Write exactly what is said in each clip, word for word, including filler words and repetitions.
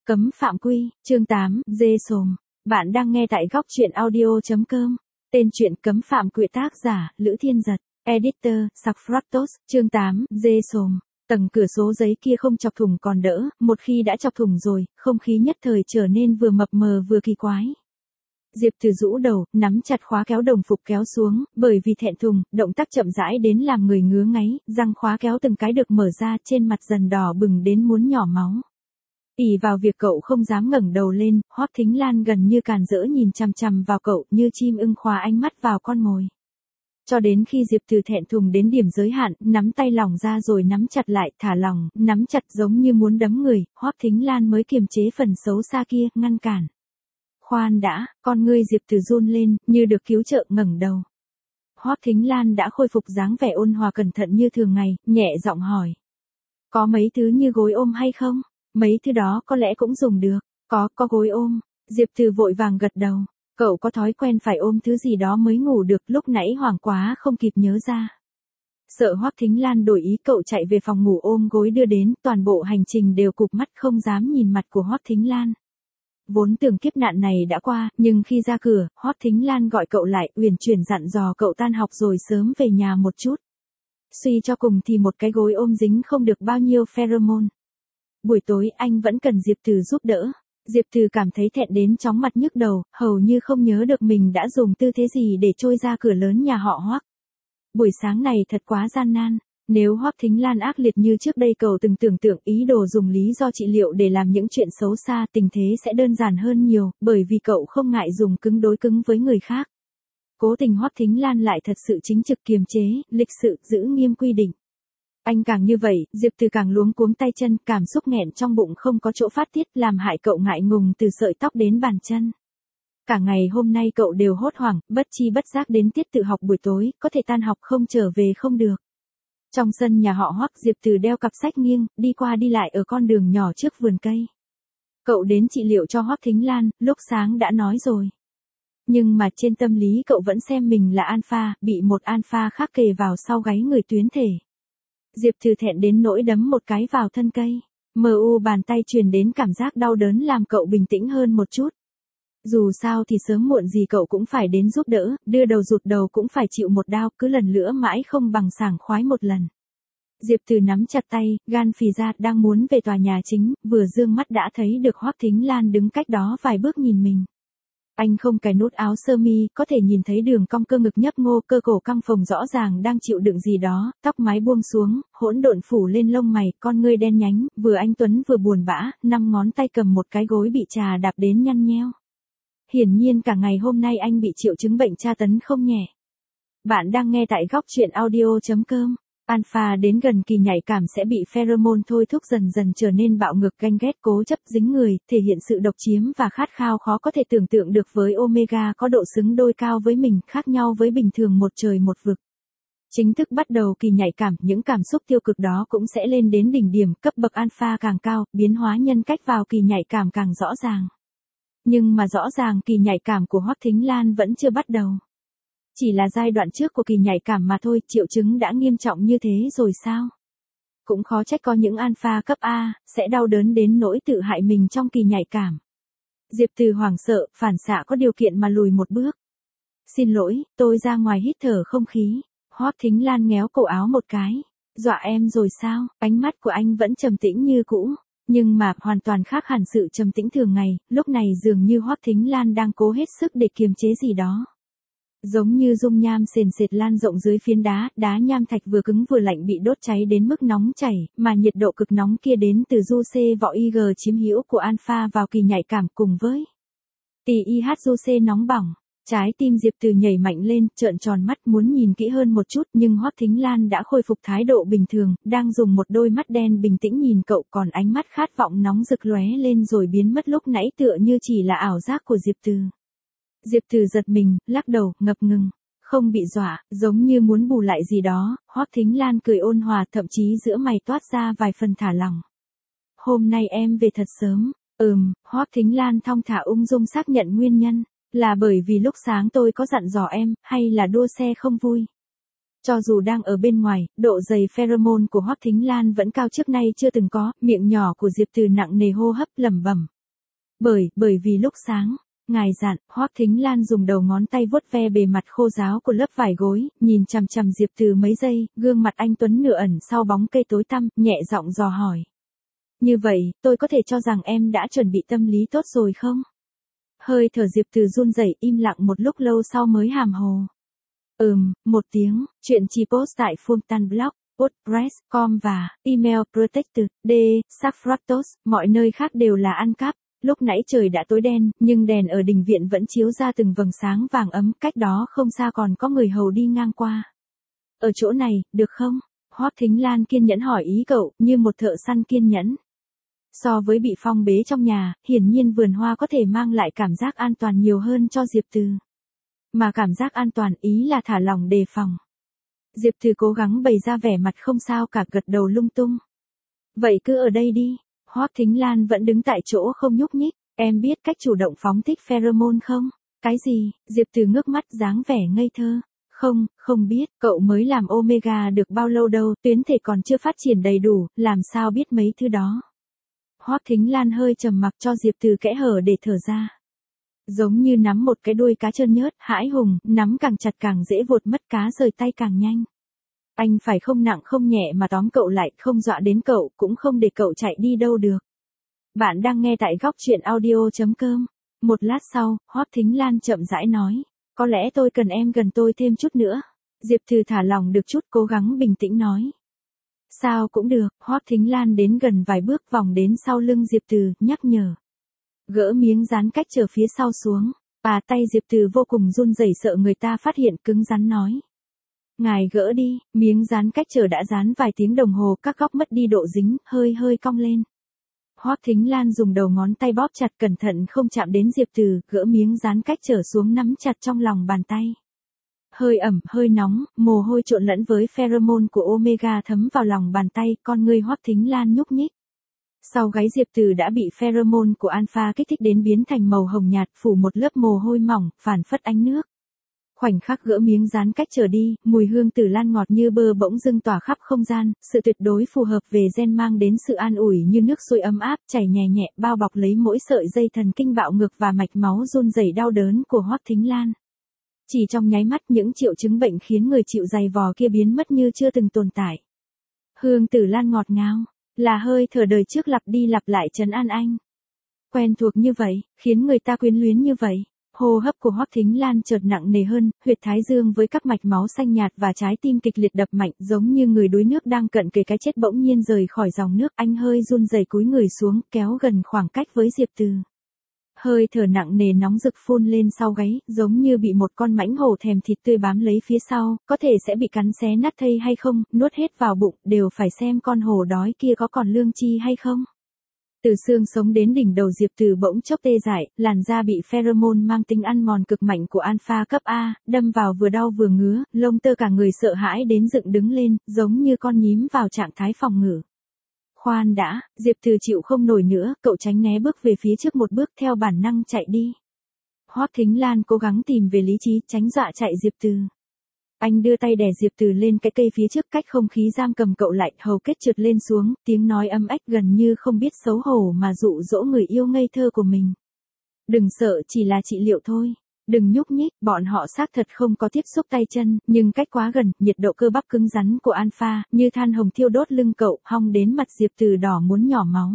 Cấm phạm quy, chương tám, dê sồm. Bạn đang nghe tại góc truyện audio.com. Tên truyện Cấm phạm quy, tác giả, Lữ Thiên Giật, editor, Safratos, chương tám, dê sồm. Tầng cửa số giấy kia không chọc thủng còn đỡ, một khi đã chọc thủng rồi, không khí nhất thời trở nên vừa mập mờ vừa kỳ quái. Diệp Từ rũ đầu, nắm chặt khóa kéo đồng phục kéo xuống, bởi vì thẹn thùng, động tác chậm rãi đến làm người ngứa ngáy, răng khóa kéo từng cái được mở ra, trên mặt dần đỏ bừng đến muốn nhỏ máu. ỷ vào việc cậu không dám ngẩng đầu lên, Hoắc Thính Lan gần như càn rỡ nhìn chằm chằm vào cậu, như chim ưng khóa ánh mắt vào con mồi. Cho đến khi Diệp Từ thẹn thùng đến điểm giới hạn, nắm tay lỏng ra rồi nắm chặt lại, thả lỏng, nắm chặt giống như muốn đấm người, Hoắc Thính Lan mới kiềm chế phần xấu xa kia, ngăn cản. Khoan đã, con ngươi Diệp Từ run lên, như được cứu trợ, ngẩng đầu. Hoắc Thính Lan đã khôi phục dáng vẻ ôn hòa cẩn thận như thường ngày, nhẹ giọng hỏi. Có mấy thứ như gối ôm hay không? Mấy thứ đó có lẽ cũng dùng được. Có, có gối ôm. Diệp Từ vội vàng gật đầu. Cậu có thói quen phải ôm thứ gì đó mới ngủ được, lúc nãy hoảng quá không kịp nhớ ra. Sợ Hoắc Thính Lan đổi ý, cậu chạy về phòng ngủ ôm gối đưa đến, toàn bộ hành trình đều cụp mắt không dám nhìn mặt của Hoắc Thính Lan. Vốn tưởng kiếp nạn này đã qua, nhưng khi ra cửa, Hoắc Thính Lan gọi cậu lại, uyển chuyển dặn dò cậu tan học rồi sớm về nhà một chút. Suy cho cùng thì một cái gối ôm dính không được bao nhiêu pheromone. Buổi tối anh vẫn cần Diệp Từ giúp đỡ. Diệp Từ cảm thấy thẹn đến chóng mặt nhức đầu, hầu như không nhớ được mình đã dùng tư thế gì để trôi ra cửa lớn nhà họ Hoắc. Buổi sáng này thật quá gian nan. Nếu Hoắc Thính Lan ác liệt như trước đây cậu từng tưởng tượng ý đồ dùng lý do trị liệu để làm những chuyện xấu xa, tình thế sẽ đơn giản hơn nhiều, bởi vì cậu không ngại dùng cứng đối cứng với người khác. Cố tình Hoắc Thính Lan lại thật sự chính trực kiềm chế, lịch sự, giữ nghiêm quy định. Anh càng như vậy, Diệp Từ càng luống cuống tay chân, cảm xúc nghẹn trong bụng không có chỗ phát tiết, làm hại cậu ngại ngùng từ sợi tóc đến bàn chân. Cả ngày hôm nay cậu đều hốt hoảng, bất chi bất giác đến tiết tự học buổi tối, có thể tan học không trở về không được. Trong sân nhà họ Hoắc, Diệp Từ đeo cặp sách nghiêng, đi qua đi lại ở con đường nhỏ trước vườn cây. Cậu đến trị liệu cho Hoắc Thính Lan, lúc sáng đã nói rồi. Nhưng mà trên tâm lý cậu vẫn xem mình là alpha, bị một alpha khác kề vào sau gáy người tuyến thể. Diệp Từ thẹn đến nỗi đấm một cái vào thân cây. Mờ u bàn tay truyền đến cảm giác đau đớn làm cậu bình tĩnh hơn một chút. Dù sao thì sớm muộn gì cậu cũng phải đến giúp đỡ, đưa đầu rụt đầu cũng phải chịu một đao, cứ lần nữa mãi không bằng sảng khoái một lần. Diệp Từ nắm chặt tay, gan phì ra, đang muốn về tòa nhà chính, vừa dương mắt đã thấy được Hoắc Thính Lan đứng cách đó vài bước nhìn mình. Anh không cài nút áo sơ mi, có thể nhìn thấy đường cong cơ ngực nhấp ngô, cơ cổ căng phồng rõ ràng đang chịu đựng gì đó, tóc mái buông xuống, hỗn độn phủ lên lông mày, con ngươi đen nhánh, vừa anh tuấn vừa buồn bã, năm ngón tay cầm một cái gối bị trà đạp đến nhăn nheo. Hiển nhiên cả ngày hôm nay anh bị triệu chứng bệnh tra tấn không nhẹ. Bạn đang nghe tại góc truyện audio.com. Alpha đến gần kỳ nhạy cảm sẽ bị pheromone thôi thúc dần dần trở nên bạo ngược, ganh ghét, cố chấp, dính người, thể hiện sự độc chiếm và khát khao khó có thể tưởng tượng được với Omega có độ xứng đôi cao với mình, khác nhau với bình thường một trời một vực. Chính thức bắt đầu kỳ nhạy cảm, những cảm xúc tiêu cực đó cũng sẽ lên đến đỉnh điểm, cấp bậc alpha càng cao, biến hóa nhân cách vào kỳ nhạy cảm càng rõ ràng. Nhưng mà rõ ràng kỳ nhạy cảm của Hoắc Thính Lan vẫn chưa bắt đầu. Chỉ là giai đoạn trước của kỳ nhạy cảm mà thôi, triệu chứng đã nghiêm trọng như thế rồi sao? Cũng khó trách có những alpha cấp A, sẽ đau đớn đến nỗi tự hại mình trong kỳ nhạy cảm. Diệp Từ hoảng sợ, phản xạ có điều kiện mà lùi một bước. Xin lỗi, tôi ra ngoài hít thở không khí. Hoắc Thính Lan nhéo cổ áo một cái. Dọa em rồi sao? Ánh mắt của anh vẫn trầm tĩnh như cũ. Nhưng mà, hoàn toàn khác hẳn sự trầm tĩnh thường ngày, lúc này dường như Hoắc Thính Lan đang cố hết sức để kiềm chế gì đó. Giống như dung nham sền sệt lan rộng dưới phiến đá, đá nham thạch vừa cứng vừa lạnh bị đốt cháy đến mức nóng chảy, mà nhiệt độ cực nóng kia đến từ du C vỏ I G chiếm hữu của alpha vào kỳ nhạy cảm cùng với tì i hát du C nóng bỏng. Trái tim Diệp Từ nhảy mạnh lên, trợn tròn mắt muốn nhìn kỹ hơn một chút, nhưng Hoắc Thính Lan đã khôi phục thái độ bình thường, đang dùng một đôi mắt đen bình tĩnh nhìn cậu, còn ánh mắt khát vọng nóng rực lóe lên rồi biến mất lúc nãy tựa như chỉ là ảo giác của Diệp Từ. Diệp Từ giật mình, lắc đầu, ngập ngừng, không bị dọa, giống như muốn bù lại gì đó. Hoắc Thính Lan cười ôn hòa, thậm chí giữa mày toát ra vài phần thả lỏng. Hôm nay em về thật sớm. Ừm, Hoắc Thính Lan thong thả ung dung xác nhận nguyên nhân. Là bởi vì lúc sáng tôi có dặn dò em, hay là đua xe không vui? Cho dù đang ở bên ngoài, độ dày pheromone của Hoắc Thính Lan vẫn cao trước nay chưa từng có, miệng nhỏ của Diệp Từ nặng nề hô hấp lẩm bẩm. Bởi, bởi vì lúc sáng, ngài dặn, Hoắc Thính Lan dùng đầu ngón tay vuốt ve bề mặt khô ráo của lớp vải gối, nhìn chằm chằm Diệp Từ mấy giây, gương mặt anh Tuấn nửa ẩn sau bóng cây tối tăm, nhẹ giọng dò hỏi. Như vậy, tôi có thể cho rằng em đã chuẩn bị tâm lý tốt rồi không? Hơi thở Diệp Từ run rẩy, im lặng một lúc lâu sau mới hàm hồ. Ừm, một tiếng, chuyện chỉ post tại Fulton Blog, WordPress chấm com và email protected, d, Saffratos, mọi nơi khác đều là ăn cắp. Lúc nãy trời đã tối đen, nhưng đèn ở đình viện vẫn chiếu ra từng vầng sáng vàng ấm, cách đó không xa còn có người hầu đi ngang qua. Ở chỗ này, được không? Hoắc Thính Lan kiên nhẫn hỏi ý cậu, như một thợ săn kiên nhẫn. So với bị phong bế trong nhà, hiển nhiên vườn hoa có thể mang lại cảm giác an toàn nhiều hơn cho Diệp Từ. Mà cảm giác an toàn ý là thả lỏng đề phòng. Diệp Từ cố gắng bày ra vẻ mặt không sao cả, gật đầu lung tung. Vậy cứ ở đây đi. Hoắc Thính Lan vẫn đứng tại chỗ không nhúc nhích. Em biết cách chủ động phóng thích pheromone không? Cái gì? Diệp Từ ngước mắt dáng vẻ ngây thơ. Không, không biết, cậu mới làm Omega được bao lâu đâu, tuyến thể còn chưa phát triển đầy đủ, làm sao biết mấy thứ đó. Hoắc Thính Lan hơi trầm mặc cho Diệp Từ kẽ hở để thở ra. Giống như nắm một cái đuôi cá trơn nhớt, hãi hùng, nắm càng chặt càng dễ vụt mất, cá rời tay càng nhanh. Anh phải không nặng không nhẹ mà tóm cậu lại, không dọa đến cậu, cũng không để cậu chạy đi đâu được. Bạn đang nghe tại góc truyện audio chấm com. Một lát sau, Hoắc Thính Lan chậm rãi nói, có lẽ tôi cần em gần tôi thêm chút nữa. Diệp Từ thả lòng được chút, cố gắng bình tĩnh nói. Sao cũng được. Hoắc Thính Lan đến gần vài bước, vòng đến sau lưng Diệp Từ, nhắc nhở. Gỡ miếng dán cách trở phía sau xuống. À, tay Diệp Từ vô cùng run rẩy, sợ người ta phát hiện, cứng rắn nói. Ngài gỡ đi. Miếng dán cách trở đã dán vài tiếng đồng hồ, các góc mất đi độ dính, hơi hơi cong lên. Hoắc Thính Lan dùng đầu ngón tay bóp chặt cẩn thận không chạm đến Diệp Từ, gỡ miếng dán cách trở xuống nắm chặt trong lòng bàn tay. Hơi ẩm, hơi nóng, mồ hôi trộn lẫn với pheromone của Omega thấm vào lòng bàn tay, con ngươi Hoắc Thính Lan nhúc nhích. Sau gáy Diệp Từ đã bị pheromone của alpha kích thích đến biến thành màu hồng nhạt, phủ một lớp mồ hôi mỏng, phản phất ánh nước. Khoảnh khắc gỡ miếng dán cách trở đi, mùi hương tử lan ngọt như bơ bỗng dưng tỏa khắp không gian, sự tuyệt đối phù hợp về gen mang đến sự an ủi như nước sôi ấm áp, chảy nhẹ nhẹ, bao bọc lấy mỗi sợi dây thần kinh bạo ngược và mạch máu run rẩy đau đớn của Hoắc Thính Lan. Chỉ trong nháy mắt, những triệu chứng bệnh khiến người chịu dày vò kia biến mất như chưa từng tồn tại. Hương tử lan ngọt ngào, là hơi thở đời trước lặp đi lặp lại trấn an anh. Quen thuộc như vậy, khiến người ta quyến luyến như vậy. Hô hấp của Hoắc Thính Lan chợt nặng nề hơn, huyệt thái dương với các mạch máu xanh nhạt và trái tim kịch liệt đập mạnh, giống như người đuối nước đang cận kề cái chết bỗng nhiên rời khỏi dòng nước. Anh hơi run rẩy cúi người xuống, kéo gần khoảng cách với Diệp Từ. Hơi thở nặng nề nóng rực phun lên sau gáy, giống như bị một con mãnh hổ thèm thịt tươi bám lấy phía sau, có thể sẽ bị cắn xé nát thây hay không, nuốt hết vào bụng, đều phải xem con hổ đói kia có còn lương chi hay không. Từ xương sống đến đỉnh đầu Diệp Từ bỗng chốc tê dại, làn da bị pheromone mang tính ăn mòn cực mạnh của alpha cấp A, đâm vào vừa đau vừa ngứa, lông tơ cả người sợ hãi đến dựng đứng lên, giống như con nhím vào trạng thái phòng ngự. Khoan đã, Diệp Từ chịu không nổi nữa, cậu tránh né bước về phía trước một bước, theo bản năng chạy đi. Hoắc Thính Lan cố gắng tìm về lý trí, tránh dọa chạy Diệp Từ. Anh đưa tay đè Diệp Từ lên cái cây phía trước, cách không khí giam cầm cậu lại, hầu kết trượt lên xuống, tiếng nói âm ách gần như không biết xấu hổ mà dụ dỗ người yêu ngây thơ của mình. Đừng sợ, chỉ là trị liệu thôi. Đừng nhúc nhích, bọn họ xác thật không có tiếp xúc tay chân, nhưng cách quá gần, nhiệt độ cơ bắp cứng rắn của alpha, như than hồng thiêu đốt lưng cậu, hong đến mặt Diệp Từ đỏ muốn nhỏ máu.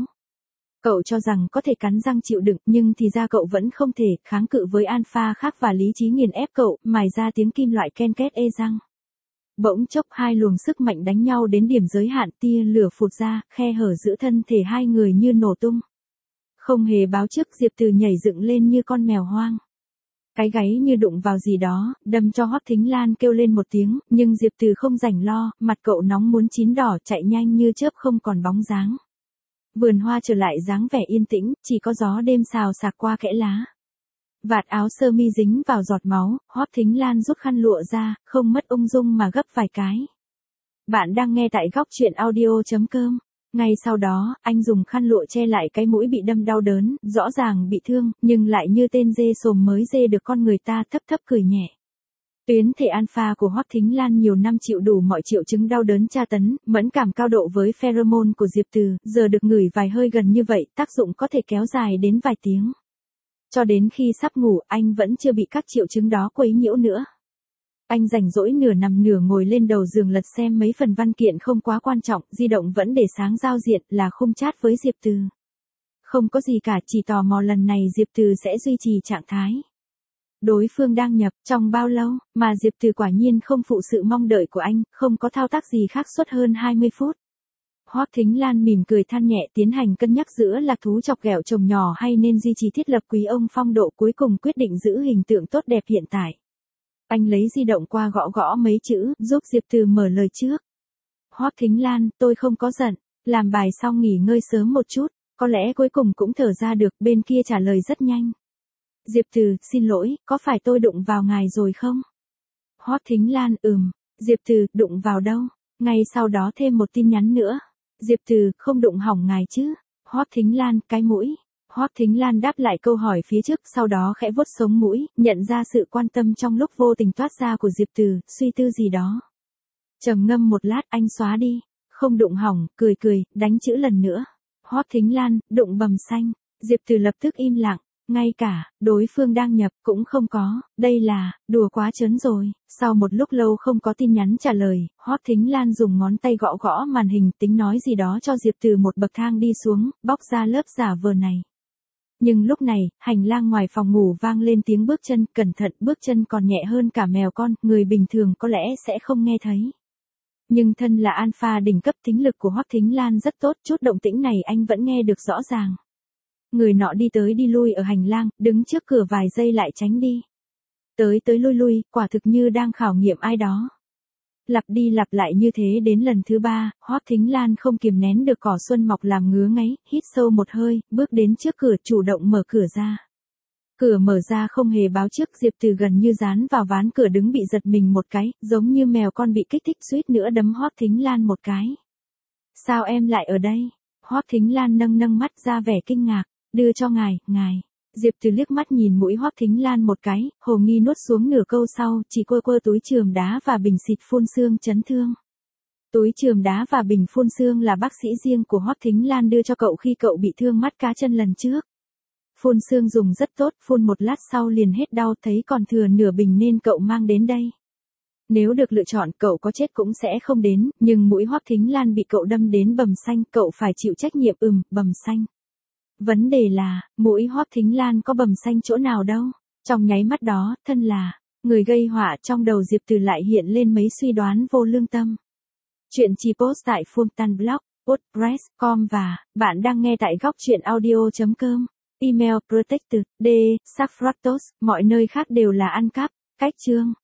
Cậu cho rằng có thể cắn răng chịu đựng, nhưng thì ra cậu vẫn không thể, kháng cự với alpha khác và lý trí nghiền ép cậu, mài ra tiếng kim loại ken két ê răng. Bỗng chốc hai luồng sức mạnh đánh nhau đến điểm giới hạn, tia lửa phụt ra, khe hở giữa thân thể hai người như nổ tung. Không hề báo trước, Diệp Từ nhảy dựng lên như con mèo hoang. Cái gáy như đụng vào gì đó, đâm cho Hoắc Thính Lan kêu lên một tiếng, nhưng Diệp Từ không rảnh lo, mặt cậu nóng muốn chín đỏ, chạy nhanh như chớp không còn bóng dáng. Vườn hoa trở lại dáng vẻ yên tĩnh, chỉ có gió đêm xào xạc qua kẽ lá. Vạt áo sơ mi dính vào giọt máu, Hoắc Thính Lan rút khăn lụa ra, không mất ung dung mà gấp vài cái. Bạn đang nghe tại góc truyện audio chấm com. Ngay sau đó, anh dùng khăn lụa che lại cái mũi bị đâm đau đớn, rõ ràng bị thương, nhưng lại như tên dê sồm mới dê được con người ta, thấp thấp cười nhẹ. Tuyến thể alpha của Hoắc Thính Lan nhiều năm chịu đủ mọi triệu chứng đau đớn tra tấn, mẫn cảm cao độ với pheromone của Diệp Từ, giờ được ngửi vài hơi gần như vậy, tác dụng có thể kéo dài đến vài tiếng. Cho đến khi sắp ngủ, anh vẫn chưa bị các triệu chứng đó quấy nhiễu nữa. Anh rảnh rỗi nửa nằm nửa ngồi lên đầu giường lật xem mấy phần văn kiện không quá quan trọng, di động vẫn để sáng giao diện là khung chat với Diệp Từ. Không có gì cả, chỉ tò mò lần này Diệp Từ sẽ duy trì trạng thái. Đối phương đang nhập trong bao lâu, mà Diệp Từ quả nhiên không phụ sự mong đợi của anh, không có thao tác gì khác suốt hơn hai mươi phút. Hoắc Thính Lan mỉm cười than nhẹ, tiến hành cân nhắc giữa lạc thú chọc ghẹo chồng nhỏ hay nên duy trì thiết lập quý ông phong độ, cuối cùng quyết định giữ hình tượng tốt đẹp hiện tại. Anh lấy di động qua gõ gõ mấy chữ, giúp Diệp Từ mở lời trước. Hoắc Thính Lan, tôi không có giận, làm bài xong nghỉ ngơi sớm một chút, có lẽ cuối cùng cũng thở ra được, bên kia trả lời rất nhanh. Diệp Từ, xin lỗi, có phải tôi đụng vào ngài rồi không? Hoắc Thính Lan, ừm. Diệp Từ, đụng vào đâu? Ngay sau đó thêm một tin nhắn nữa. Diệp Từ, không đụng hỏng ngài chứ? Hoắc Thính Lan, cái mũi. Hoắc Thính Lan đáp lại câu hỏi phía trước, sau đó khẽ vuốt sống mũi, nhận ra sự quan tâm trong lúc vô tình toát ra của Diệp Từ, suy tư gì đó. Trầm ngâm một lát, anh xóa đi. Không đụng hỏng, cười cười, đánh chữ lần nữa. Hoắc Thính Lan, đụng bầm xanh. Diệp Từ lập tức im lặng. Ngay cả, đối phương đang nhập, cũng không có, đây là, đùa quá trớn rồi. Sau một lúc lâu không có tin nhắn trả lời, Hoắc Thính Lan dùng ngón tay gõ gõ màn hình, tính nói gì đó cho Diệp Từ một bậc thang đi xuống, bóc ra lớp giả vờ này. Nhưng lúc này, hành lang ngoài phòng ngủ vang lên tiếng bước chân, cẩn thận, bước chân còn nhẹ hơn cả mèo con, người bình thường có lẽ sẽ không nghe thấy. Nhưng thân là alpha đỉnh cấp, thính lực của Hoắc Thính Lan rất tốt, chút động tĩnh này anh vẫn nghe được rõ ràng. Người nọ đi tới đi lui ở hành lang, đứng trước cửa vài giây lại tránh đi. Tới tới lui lui, quả thực như đang khảo nghiệm ai đó. Lặp đi lặp lại như thế đến lần thứ ba, Hoắc Thính Lan không kiềm nén được cỏ xuân mọc làm ngứa ngáy, hít sâu một hơi, bước đến trước cửa chủ động mở cửa ra. Cửa mở ra không hề báo trước, Diệp Từ gần như dán vào ván cửa đứng bị giật mình một cái, giống như mèo con bị kích thích suýt nữa đấm Hoắc Thính Lan một cái. Sao em lại ở đây? Hoắc Thính Lan nâng nâng mắt ra vẻ kinh ngạc. Đưa cho ngài, ngài. Diệp Từ liếc mắt nhìn mũi Hoắc Thính Lan một cái, hồ nghi nuốt xuống nửa câu sau, chỉ quơ quơ túi chườm đá và bình xịt phun xương chấn thương. Túi chườm đá và bình phun xương là bác sĩ riêng của Hoắc Thính Lan đưa cho cậu khi cậu bị thương mắt cá chân lần trước. Phun xương dùng rất tốt, phun một lát sau liền hết đau, thấy còn thừa nửa bình nên cậu mang đến đây. Nếu được lựa chọn cậu có chết cũng sẽ không đến, nhưng mũi Hoắc Thính Lan bị cậu đâm đến bầm xanh, cậu phải chịu trách nhiệm. Ừm, bầm xanh. Vấn đề là, mũi Hoắc Thính Lan có bầm xanh chỗ nào đâu. Trong nháy mắt đó, thân là người gây họa trong đầu Diệp Từ lại hiện lên mấy suy đoán vô lương tâm. Chuyện chi post tại Fultan Blog, WordPress chấm com và bạn đang nghe tại góc truyện audio chấm com. Email protected, d, Saffratos, mọi nơi khác đều là ăn cắp. Cách chương